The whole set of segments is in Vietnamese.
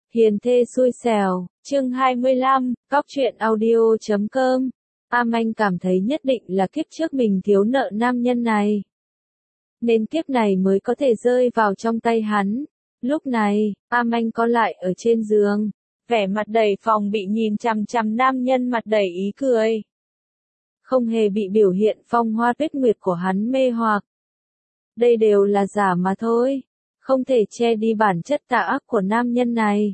Hiền thê xui xẻo, chương 25, cóc truyện audio.com. Anh cảm thấy nhất định là kiếp trước mình thiếu nợ nam nhân này, nên kiếp này mới có thể rơi vào trong tay hắn. Lúc này, anh có lại ở trên giường, vẻ mặt đầy phòng bị nhìn chằm chằm nam nhân mặt đầy ý cười. Không hề bị biểu hiện phong hoa tuyết nguyệt của hắn mê hoặc. Đây đều là giả mà thôi, không thể che đi bản chất tà ác của nam nhân này.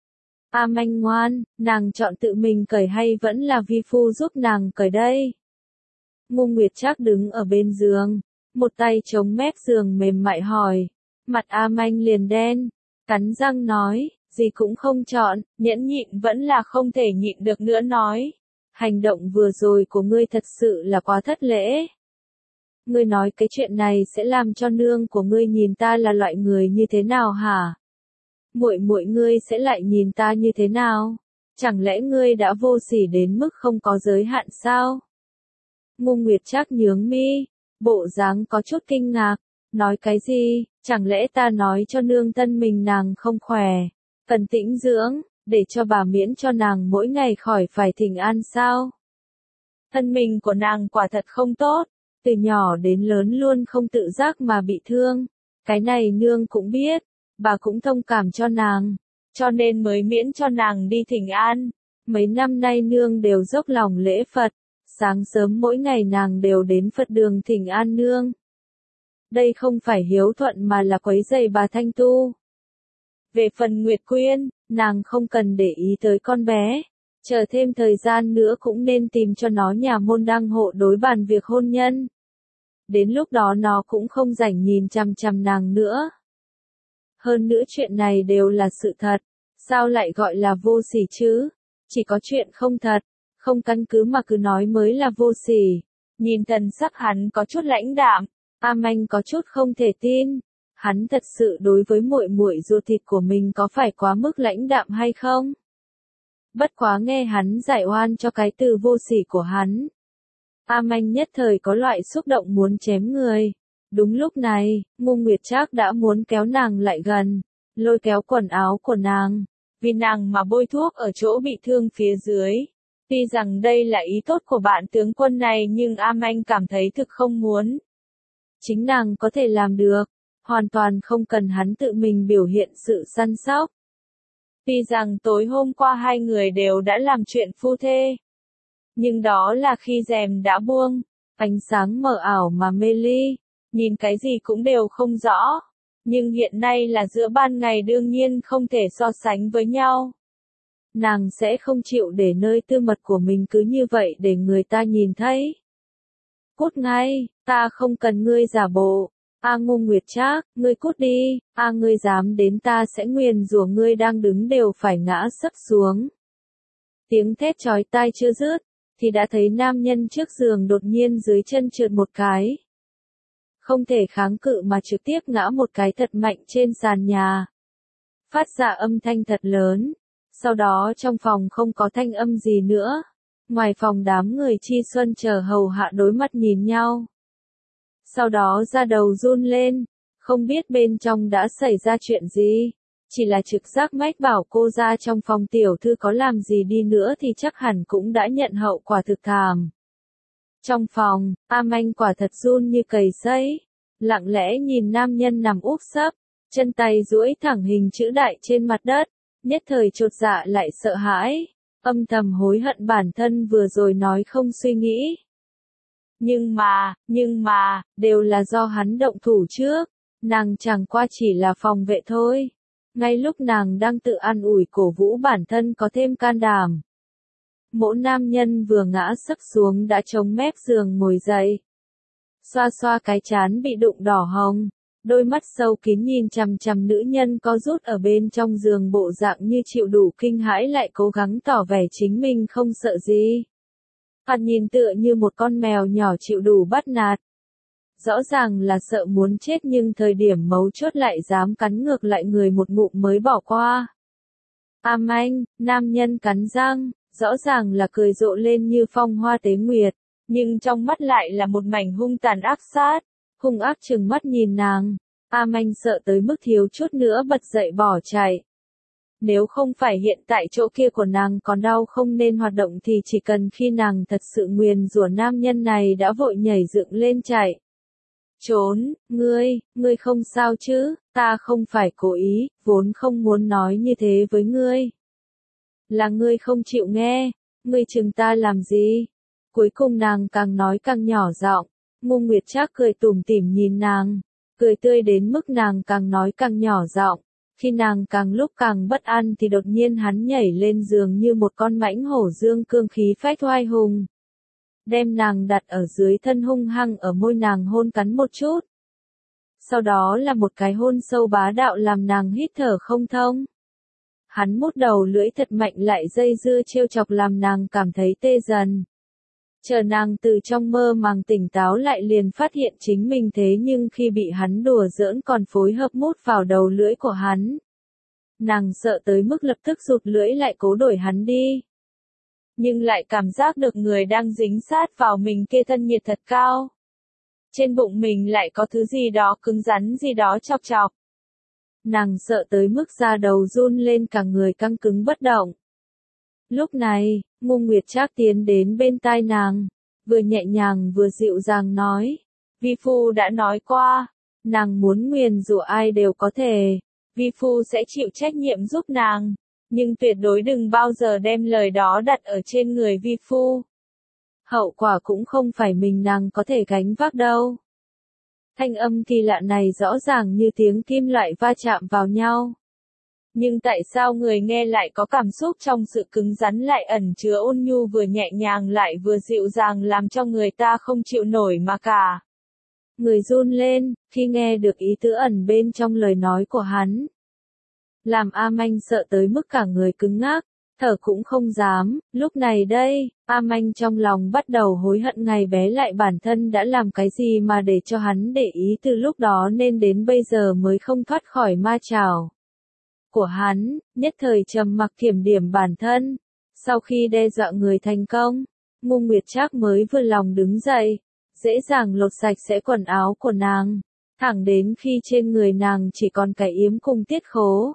Anh ngoan, nàng chọn tự mình cởi hay vẫn là vi phu giúp nàng cởi đây? Ngô Nguyệt Trác đứng ở bên giường, một tay chống mép giường mềm mại hỏi. Mặt anh liền đen, cắn răng nói, gì cũng không chọn, nhẫn nhịn vẫn là không thể nhịn được nữa nói. Hành động vừa rồi của ngươi thật sự là quá thất lễ. Ngươi nói cái chuyện này sẽ làm cho nương của ngươi nhìn ta là loại người như thế nào hả? Muội muội ngươi sẽ lại nhìn ta như thế nào? Chẳng lẽ ngươi đã vô sỉ đến mức không có giới hạn sao? Ngô Nguyệt Trác nhướng mi, bộ dáng có chút kinh ngạc, nói cái gì? Chẳng lẽ ta nói cho nương thân mình nàng không khỏe, cần tĩnh dưỡng, để cho bà miễn cho nàng mỗi ngày khỏi phải thỉnh an sao? Thân mình của nàng quả thật không tốt, từ nhỏ đến lớn luôn không tự giác mà bị thương, cái này nương cũng biết. Bà cũng thông cảm cho nàng, cho nên mới miễn cho nàng đi thỉnh an. Mấy năm nay nương đều dốc lòng lễ Phật, sáng sớm mỗi ngày nàng đều đến Phật đường thỉnh an nương. Đây không phải hiếu thuận mà là quấy rầy bà thanh tu. Về phần Nguyệt Quyên, nàng không cần để ý tới con bé, chờ thêm thời gian nữa cũng nên tìm cho nó nhà môn đăng hộ đối bàn việc hôn nhân. Đến lúc đó nó cũng không rảnh nhìn chằm chằm nàng nữa. Hơn nữa chuyện này đều là sự thật, sao lại gọi là vô sỉ chứ? Chỉ có chuyện không thật, không căn cứ mà cứ nói mới là vô sỉ. Nhìn thần sắc hắn có chút lãnh đạm, anh có chút không thể tin. Hắn thật sự đối với muội muội ruột thịt của mình có phải quá mức lãnh đạm hay không? Bất quá nghe hắn giải oan cho cái từ vô sỉ của hắn. Anh nhất thời có loại xúc động muốn chém người. Đúng lúc này, Ngô Nguyệt Trác đã muốn kéo nàng lại gần, lôi kéo quần áo của nàng, vì nàng mà bôi thuốc ở chỗ bị thương phía dưới. Tuy rằng đây là ý tốt của bạn tướng quân này nhưng anh cảm thấy thực không muốn. Chính nàng có thể làm được, hoàn toàn không cần hắn tự mình biểu hiện sự săn sóc. Tuy rằng tối hôm qua hai người đều đã làm chuyện phu thê, nhưng đó là khi rèm đã buông, ánh sáng mờ ảo mà mê ly. Nhìn cái gì cũng đều không rõ, nhưng hiện nay là giữa ban ngày đương nhiên không thể so sánh với nhau. Nàng sẽ không chịu để nơi tư mật của mình cứ như vậy để người ta nhìn thấy. Cút ngay, ta không cần ngươi giả bộ. Ngô Nguyệt Trác, ngươi cút đi, ngươi dám đến ta sẽ nguyền rủa ngươi đang đứng đều phải ngã sấp xuống. Tiếng thét chói tai chưa dứt, thì đã thấy nam nhân trước giường đột nhiên dưới chân trượt một cái. Không thể kháng cự mà trực tiếp ngã một cái thật mạnh trên sàn nhà. Phát ra âm thanh thật lớn. Sau đó trong phòng không có thanh âm gì nữa. Ngoài phòng đám người Chi Xuân chờ hầu hạ đối mắt nhìn nhau. Sau đó da đầu run lên. Không biết bên trong đã xảy ra chuyện gì. Chỉ là trực giác mách bảo cô ra trong phòng tiểu thư có làm gì đi nữa thì chắc hẳn cũng đã nhận hậu quả thực thảm. Trong phòng, anh quả thật run như cầy sấy, lặng lẽ nhìn nam nhân nằm úp sấp, chân tay duỗi thẳng hình chữ đại trên mặt đất, nhất thời chột dạ lại sợ hãi, âm thầm hối hận bản thân vừa rồi nói không suy nghĩ. Nhưng mà, đều là do hắn động thủ trước, nàng chẳng qua chỉ là phòng vệ thôi. Ngay lúc nàng đang tự an ủi cổ vũ bản thân có thêm can đảm. Mỗ nam nhân vừa ngã sấp xuống đã chống mép giường ngồi dậy. Xoa xoa cái trán bị đụng đỏ hồng, đôi mắt sâu kín nhìn chằm chằm nữ nhân có rút ở bên trong giường bộ dạng như chịu đủ kinh hãi lại cố gắng tỏ vẻ chính mình không sợ gì. Hắn nhìn tựa như một con mèo nhỏ chịu đủ bắt nạt. Rõ ràng là sợ muốn chết nhưng thời điểm mấu chốt lại dám cắn ngược lại người một ngụm mới bỏ qua. Anh, nam nhân cắn răng. Rõ ràng là cười rộ lên như phong hoa tế nguyệt, nhưng trong mắt lại là một mảnh hung tàn ác sát, hung ác trừng mắt nhìn nàng. Anh sợ tới mức thiếu chút nữa bật dậy bỏ chạy. Nếu không phải hiện tại chỗ kia của nàng còn đau không nên hoạt động thì chỉ cần khi nàng thật sự nguyền rủa nam nhân này đã vội nhảy dựng lên chạy. Trốn, ngươi không sao chứ, ta không phải cố ý, vốn không muốn nói như thế với ngươi. Là ngươi không chịu nghe, ngươi chừng ta làm gì? Cuối cùng nàng càng nói càng nhỏ giọng, Ngô Nguyệt Trác cười tủm tỉm nhìn nàng, cười tươi đến mức nàng càng nói càng nhỏ giọng. Khi nàng càng lúc càng bất an thì đột nhiên hắn nhảy lên giường như một con mãnh hổ dương cương khí phách oai hùng. Đem nàng đặt ở dưới thân hung hăng ở môi nàng hôn cắn một chút. Sau đó là một cái hôn sâu bá đạo làm nàng hít thở không thông. Hắn mút đầu lưỡi thật mạnh lại dây dưa trêu chọc làm nàng cảm thấy tê dần. Chờ nàng từ trong mơ màng tỉnh táo lại liền phát hiện chính mình thế nhưng khi bị hắn đùa giỡn còn phối hợp mút vào đầu lưỡi của hắn. Nàng sợ tới mức lập tức rụt lưỡi lại cố đuổi hắn đi. Nhưng lại cảm giác được người đang dính sát vào mình kia thân nhiệt thật cao. Trên bụng mình lại có thứ gì đó cứng rắn gì đó chọc chọc. Nàng sợ tới mức da đầu run lên cả người căng cứng bất động. Lúc này, Ngô Nguyệt Trác tiến đến bên tai nàng, vừa nhẹ nhàng vừa dịu dàng nói, vi phu đã nói qua, nàng muốn nguyền rủa ai đều có thể, vi phu sẽ chịu trách nhiệm giúp nàng, nhưng tuyệt đối đừng bao giờ đem lời đó đặt ở trên người vi phu. Hậu quả cũng không phải mình nàng có thể gánh vác đâu. Thanh âm kỳ lạ này rõ ràng như tiếng kim loại va chạm vào nhau. Nhưng tại sao người nghe lại có cảm xúc trong sự cứng rắn lại ẩn chứa ôn nhu vừa nhẹ nhàng lại vừa dịu dàng làm cho người ta không chịu nổi mà cả. Người run lên, khi nghe được ý tứ ẩn bên trong lời nói của hắn. Làm A Manh sợ tới mức cả người cứng ngắc, thở cũng không dám, lúc này đây, A Manh trong lòng bắt đầu hối hận ngày bé lại bản thân đã làm cái gì mà để cho hắn để ý từ lúc đó nên đến bây giờ mới không thoát khỏi ma trảo của hắn, nhất thời trầm mặc kiểm điểm bản thân. Sau khi đe dọa người thành công, Ngô Nguyệt Trác mới vừa lòng đứng dậy, dễ dàng lột sạch sẽ quần áo của nàng, thẳng đến khi trên người nàng chỉ còn cái yếm cùng tiết khố.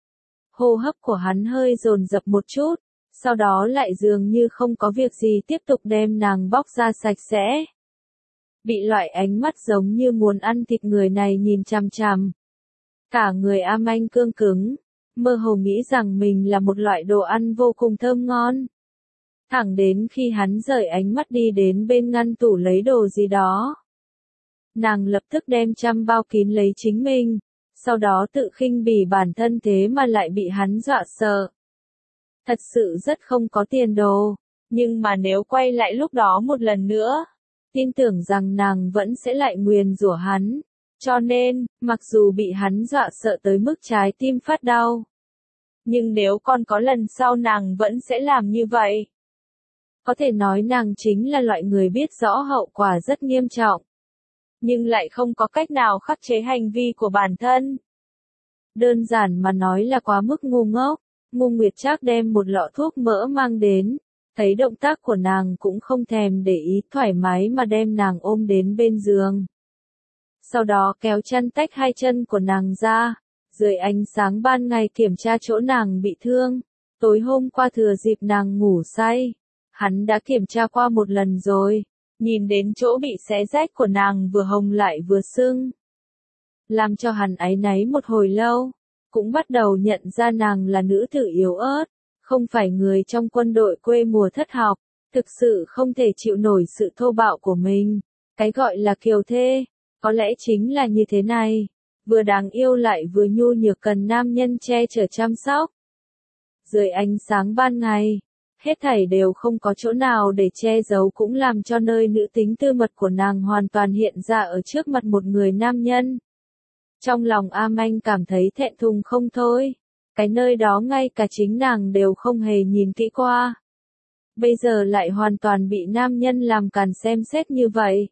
Hô hấp của hắn hơi dồn dập một chút, sau đó lại dường như không có việc gì tiếp tục đem nàng bóc ra sạch sẽ. Bị loại ánh mắt giống như muốn ăn thịt người này nhìn chằm chằm. Cả người A Manh cương cứng, mơ hồ nghĩ rằng mình là một loại đồ ăn vô cùng thơm ngon. Thẳng đến khi hắn rời ánh mắt đi đến bên ngăn tủ lấy đồ gì đó. Nàng lập tức đem chăn bao kín lấy chính mình, sau đó tự khinh bỉ bản thân thế mà lại bị hắn dọa sợ. Thật sự rất không có tiền đồ, nhưng mà nếu quay lại lúc đó một lần nữa, tin tưởng rằng nàng vẫn sẽ lại nguyền rủa hắn. Cho nên, mặc dù bị hắn dọa sợ tới mức trái tim phát đau, nhưng nếu còn có lần sau nàng vẫn sẽ làm như vậy. Có thể nói nàng chính là loại người biết rõ hậu quả rất nghiêm trọng, nhưng lại không có cách nào khắc chế hành vi của bản thân. Đơn giản mà nói là quá mức ngu ngốc. Ngô Nguyệt Trác đem một lọ thuốc mỡ mang đến, thấy động tác của nàng cũng không thèm để ý, thoải mái mà đem nàng ôm đến bên giường. Sau đó kéo chăn tách hai chân của nàng ra, dưới ánh sáng ban ngày kiểm tra chỗ nàng bị thương. Tối hôm qua thừa dịp nàng ngủ say, hắn đã kiểm tra qua một lần rồi, nhìn đến chỗ bị xé rách của nàng vừa hồng lại vừa sưng. Làm cho hắn áy náy một hồi lâu, cũng bắt đầu nhận ra nàng là nữ tử yếu ớt, không phải người trong quân đội quê mùa thất học, thực sự không thể chịu nổi sự thô bạo của mình. Cái gọi là kiều thê, có lẽ chính là như thế này, vừa đáng yêu lại vừa nhu nhược cần nam nhân che chở chăm sóc. Dưới ánh sáng ban ngày, hết thảy đều không có chỗ nào để che giấu cũng làm cho nơi nữ tính tư mật của nàng hoàn toàn hiện ra ở trước mặt một người nam nhân. Trong lòng A Manh cảm thấy thẹn thùng không thôi, cái nơi đó ngay cả chính nàng đều không hề nhìn kỹ qua. Bây giờ lại hoàn toàn bị nam nhân làm càn xem xét như vậy.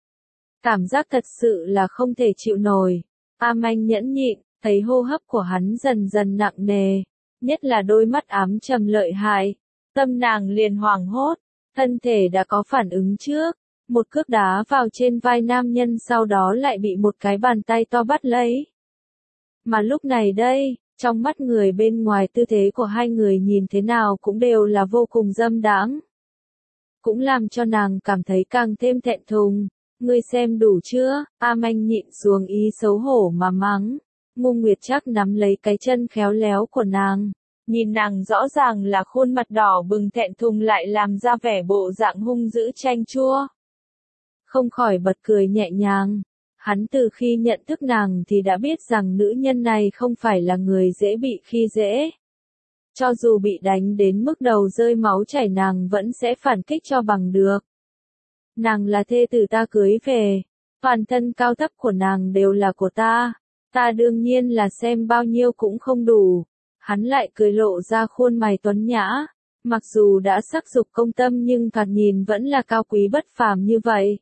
Cảm giác thật sự là không thể chịu nổi. A Manh nhẫn nhịn, thấy hô hấp của hắn dần dần nặng nề, nhất là đôi mắt ám trầm lợi hại. Tâm nàng liền hoảng hốt, thân thể đã có phản ứng trước, một cước đá vào trên vai nam nhân sau đó lại bị một cái bàn tay to bắt lấy. Mà lúc này đây, Trong mắt người bên ngoài tư thế của hai người nhìn thế nào cũng đều là vô cùng dâm đãng. Cũng làm cho nàng cảm thấy càng thêm thẹn thùng. Ngươi xem đủ chưa? A Manh nhịn xuống ý xấu hổ mà mắng. Ngô Nguyệt Trác nắm lấy cái chân khéo léo của nàng. Nhìn nàng rõ ràng là khuôn mặt đỏ bừng thẹn thùng lại làm ra vẻ bộ dạng hung dữ chanh chua. Không khỏi bật cười nhẹ nhàng. Hắn từ khi nhận thức nàng thì đã biết rằng nữ nhân này không phải là người dễ bị khi dễ. Cho dù bị đánh đến mức đầu rơi máu chảy nàng vẫn sẽ phản kích cho bằng được. Nàng là thê tử ta cưới về, toàn thân cao thấp của nàng đều là của ta. Ta đương nhiên là xem bao nhiêu cũng không đủ. Hắn lại cười lộ ra khuôn mày tuấn nhã. Mặc dù đã sắc dục công tâm nhưng thoạt nhìn vẫn là cao quý bất phàm như vậy.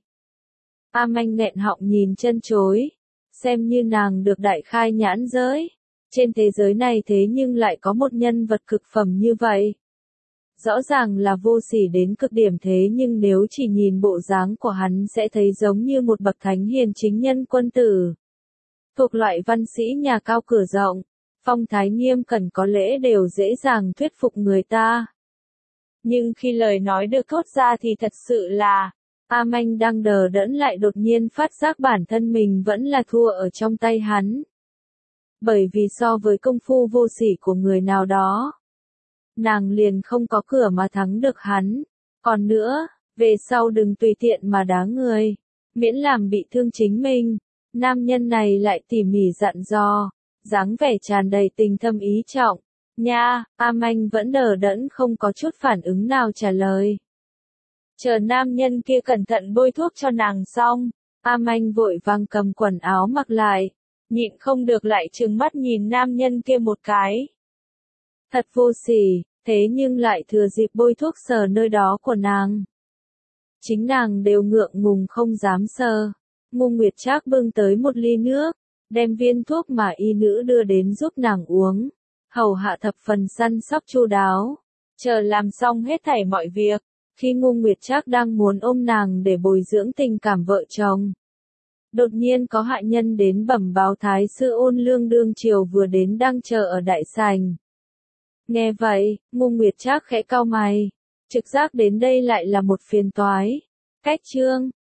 A Manh nghẹn họng nhìn chân chối. Xem như nàng được đại khai nhãn giới. Trên thế giới này thế nhưng lại có một nhân vật cực phẩm như vậy. Rõ ràng là vô sỉ đến cực điểm thế nhưng nếu chỉ nhìn bộ dáng của hắn sẽ thấy giống như một bậc thánh hiền chính nhân quân tử. Thuộc loại văn sĩ nhà cao cửa rộng, phong thái nghiêm cẩn có lễ đều dễ dàng thuyết phục người ta. Nhưng khi lời nói được thốt ra thì thật sự là, A Manh đang đờ đẫn lại đột nhiên phát giác bản thân mình vẫn là thua ở trong tay hắn. Bởi vì so với công phu vô sỉ của người nào đó, nàng liền không có cửa mà thắng được hắn. Còn nữa, về sau đừng tùy tiện mà đá người, miễn làm bị thương chính mình. Nam nhân này lại tỉ mỉ dặn dò, dáng vẻ tràn đầy tình thâm ý trọng. Nha, A Manh vẫn đờ đẫn không có chút phản ứng nào trả lời. Chờ nam nhân kia cẩn thận bôi thuốc cho nàng xong, A Manh vội vàng cầm quần áo mặc lại, nhịn không được lại trừng mắt nhìn nam nhân kia một cái. Thật vô sỉ, thế nhưng lại thừa dịp bôi thuốc sờ nơi đó của nàng. Chính nàng đều ngượng ngùng không dám sờ. Ngô Nguyệt Trác bưng tới một ly nước, đem viên thuốc mà y nữ đưa đến giúp nàng uống. Hầu hạ thập phần săn sóc chu đáo. Chờ làm xong hết thảy mọi việc, khi Ngô Nguyệt Trác đang muốn ôm nàng để bồi dưỡng tình cảm vợ chồng. Đột nhiên có hạ nhân đến bẩm báo thái sư Ôn Lương đương triều vừa đến đang chờ ở đại sảnh. Nghe vậy, Ngô Nguyệt Trác khẽ cau mày, trực giác đến đây lại là một phiền toái. Cách chương